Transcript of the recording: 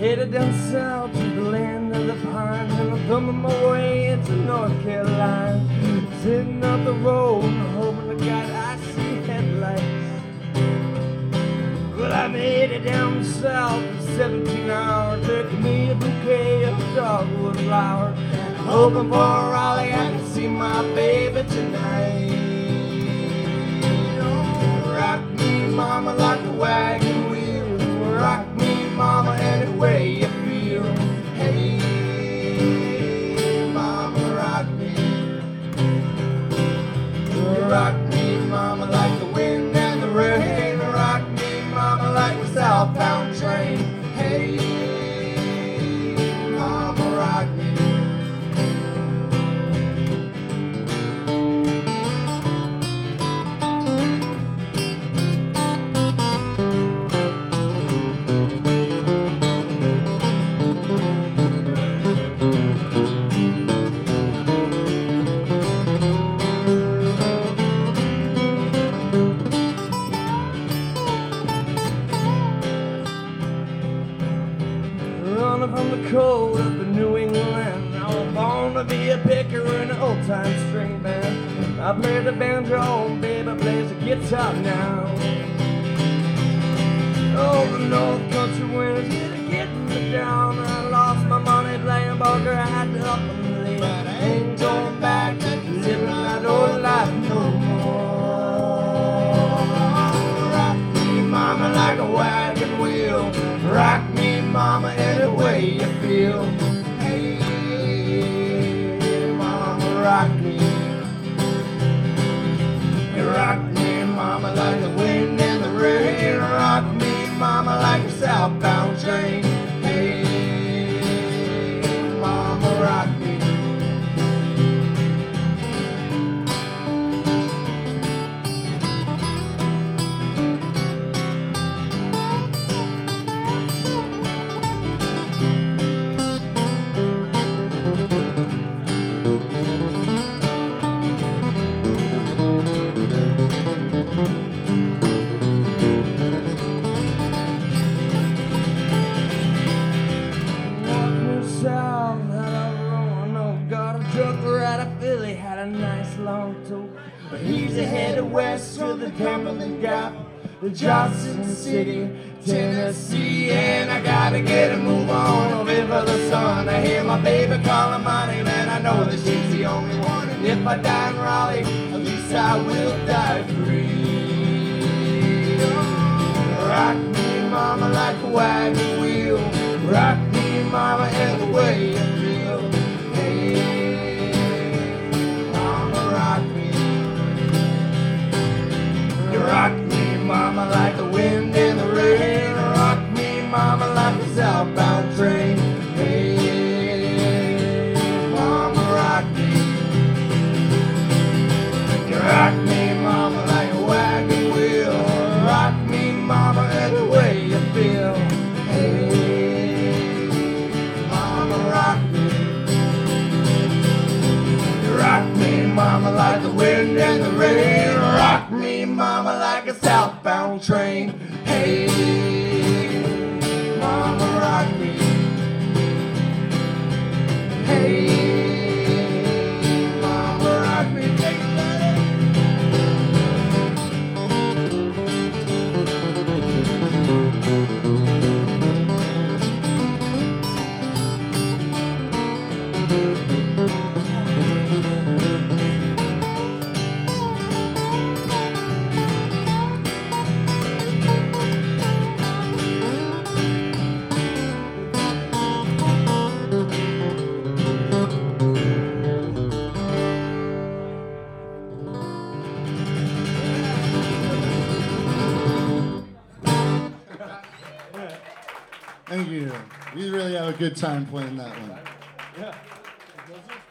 headed down south to the land of the pines, and I'm thumbing my way into North Carolina, sitting up the road and hoping to God I see headlights. Well, I'm headed down south for 17 hours, taking me a bouquet of dogwood flowers, hoping for a Raleigh I can see my baby tonight. Oh, rock me, mama, like a wagon wheel. Rock me, mama, any way you feel. Hey, mama, rock me. Rock me, mama, like the wind and the rain. Rock me, mama, like a southbound train. Hey, mama, rock me. Running from the cold up in New England, I was born to be a picker in an old-time string band. I play the banjo, baby plays the guitar now. Oh, the North Country winds getting me down. I lost my money playing poker, I had to up and leave, but I ain't going back to living that old life no more. Rock me, mama, like a wagon wheel. Rock me, mama, any way you feel. Hey, mama, rock me. Rock me, mama, like the wind and the rain. Rock me, mama, like a southbound train. Hey, mama, rock me. But he's headed west to the Cumberland Gap, the Johnson City, Tennessee, and I gotta get a move on over for the sun. I hear my baby calling my name, and I know that she's the only one. And if I die in Raleigh, at least I will die free. Rock me, mama, like a wagon wheel. Rock me, mama, and the way you feel. Hey, rock me. You rock me, mama, like the wind and the rain. Rock me, mama, like a southbound train. Hey, mama, rock me. You rock me, mama, like a wagon wheel. Rock me, mama, and the way you feel. Hey, mama, rock me. Rock me, mama, like the wind and the rain. Rock me, mama, like a southbound train. Hey, mama, rock me. Hey, mama, rock me. Take it, Thank you. We really have a good time playing that one. Yeah.